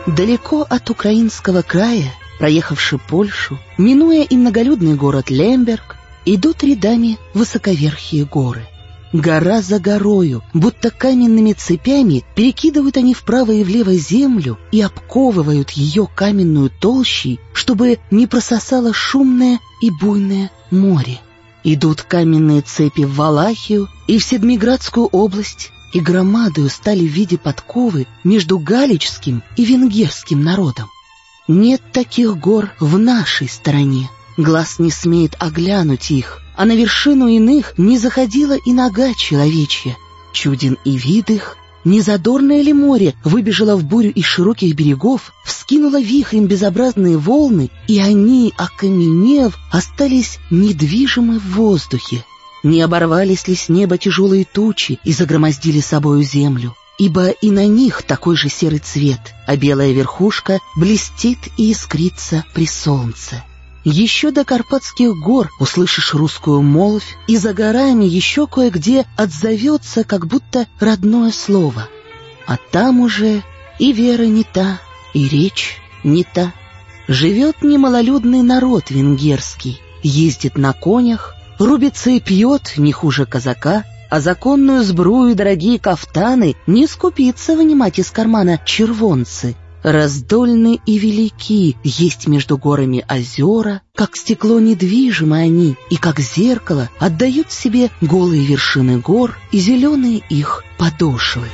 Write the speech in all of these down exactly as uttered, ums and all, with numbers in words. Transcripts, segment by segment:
Далеко от украинского края, проехавши Польшу, минуя и многолюдный город Лемберг, идут рядами высоковерхие горы. Гора за горою, будто каменными цепями, перекидывают они вправо и влево землю и обковывают ее каменную толщей, чтобы не прососало шумное и буйное море. Идут каменные цепи в Валахию и в Седмиградскую область, и громадою стали в виде подковы между галичским и венгерским народом. Нет таких гор в нашей стороне, глаз не смеет оглянуть их, а на вершину иных не заходила и нога человечья. Чуден и вид их, незадорное ли море выбежало в бурю из широких берегов, вскинуло вихрем безобразные волны, и они, окаменев, остались недвижимы в воздухе. Не оборвались ли с неба тяжелые тучи и загромоздили собою землю? Ибо и на них такой же серый цвет, а белая верхушка блестит и искрится при солнце. Еще до Карпатских гор услышишь русскую молвь, и за горами еще кое-где отзовется, как будто родное слово. А там уже и вера не та, и речь не та. Живет немалолюдный народ венгерский, ездит на конях, рубится и пьет не хуже казака, а законную сбрую и дорогие кафтаны не скупится вынимать из кармана червонцы. Раздольны и велики есть между горами озера, как стекло недвижимы они, и как зеркало отдают себе голые вершины гор и зеленые их подошвы.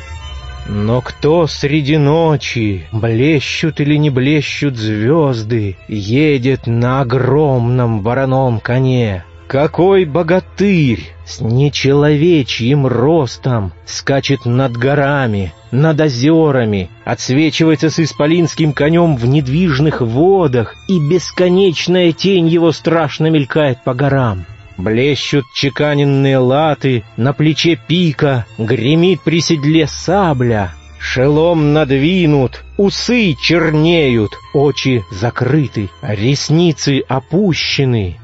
Но кто среди ночи, блещут или не блещут звезды, едет на огромном вороном коне? Какой богатырь с нечеловечьим ростом скачет над горами, над озерами, отсвечивается с исполинским конем в недвижных водах, и бесконечная тень его страшно мелькает по горам. Блещут чеканенные латы, на плече пика, гремит при седле сабля, шелом надвинут, усы чернеют, очи закрыты, ресницы опущены.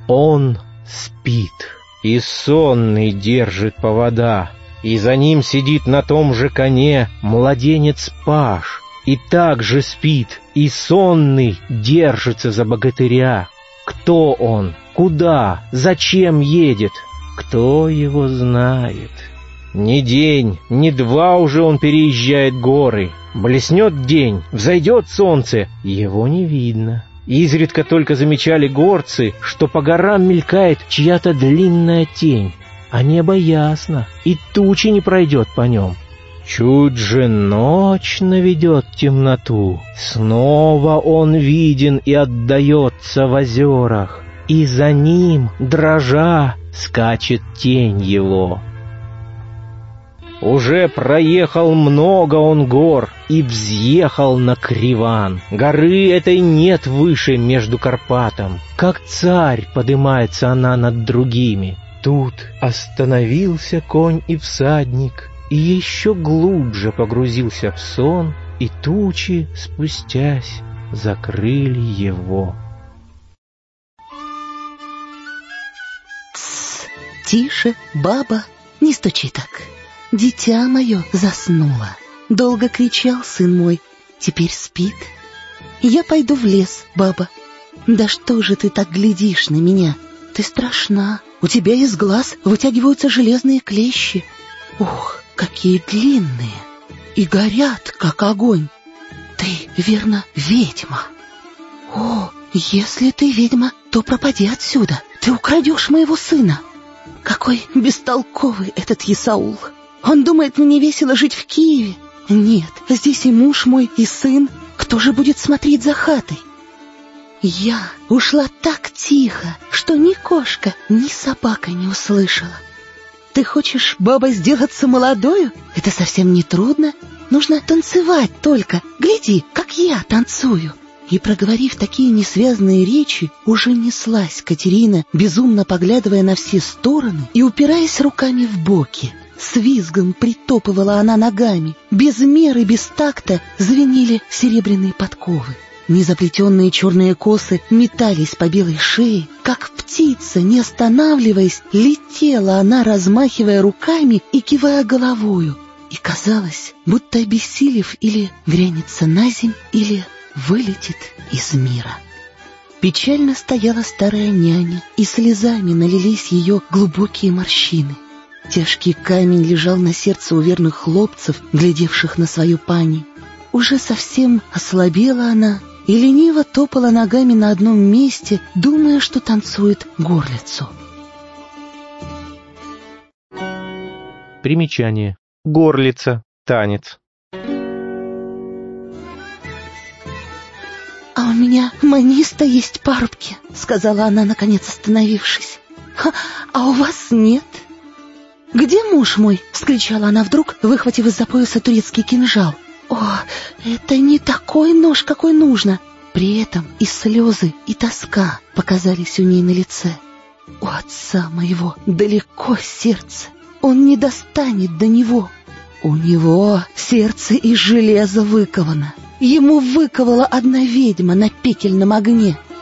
Он спит, и сонный держит повода, и за ним сидит на том же коне младенец Паш, и также спит, и сонный держится за богатыря. Кто он? Куда? Зачем едет? Кто его знает? Ни день, ни два уже он переезжает горы. Блеснет день, взойдет солнце, его не видно. Изредка только замечали горцы, что по горам мелькает чья-то длинная тень, а небо ясно, и тучи не пройдет по нем. Чуть же ночь наведет темноту, снова он виден и отдается в озерах, и за ним, дрожа, скачет тень его. Уже проехал много он гор и взъехал на Криван. Горы этой нет выше между Карпатом. Как царь подымается она над другими. Тут остановился конь и всадник, и еще глубже погрузился в сон, и тучи, спустясь, закрыли его. Тссс, тише, баба, не стучи так. Дитя мое заснуло. Долго кричал сын мой, теперь спит. Я пойду в лес, баба. Да что же ты так глядишь на меня? Ты страшна. У тебя из глаз вытягиваются железные клещи. Ух, какие длинные. И горят, как огонь. Ты, верно, ведьма. О, если ты ведьма, то пропади отсюда. Ты украдешь моего сына. Какой бестолковый этот Исаул. Он думает, мне весело жить в Киеве. Нет, здесь и муж мой, и сын. Кто же будет смотреть за хатой? Я ушла так тихо, что ни кошка, ни собака не услышала. Ты хочешь, баба, сделаться молодою? Это совсем не трудно. Нужно танцевать только. Гляди, как я танцую. И, проговорив такие несвязные речи, уже неслась Катерина, безумно поглядывая на все стороны и упираясь руками в боки. С визгом притопывала она ногами. Без меры, без такта звенели серебряные подковы. Незаплетенные черные косы метались по белой шее. Как птица, не останавливаясь, летела она, размахивая руками и кивая головою. и казалось, будто обессилев или грянется на земь, или вылетит из мира. Печально стояла старая няня, и слезами налились ее глубокие морщины. Тяжкий камень лежал на сердце у верных хлопцев, глядевших на свою пани. Уже совсем ослабела она и лениво топала ногами на одном месте, думая, что танцует горлицу. Примечание. Горлица. Танец. «А у меня маниста есть парубки», — сказала она, наконец остановившись. «Ха, а у вас нет?» «Где муж мой?» — вскричала она вдруг, выхватив из-за пояса турецкий кинжал. «О, это не такой нож, какой нужно!» При этом и слезы, и тоска показались у ней на лице. «У отца моего далеко сердце, он не достанет до него. У него сердце из железа выковано. Ему выковала одна ведьма на пекельном огне.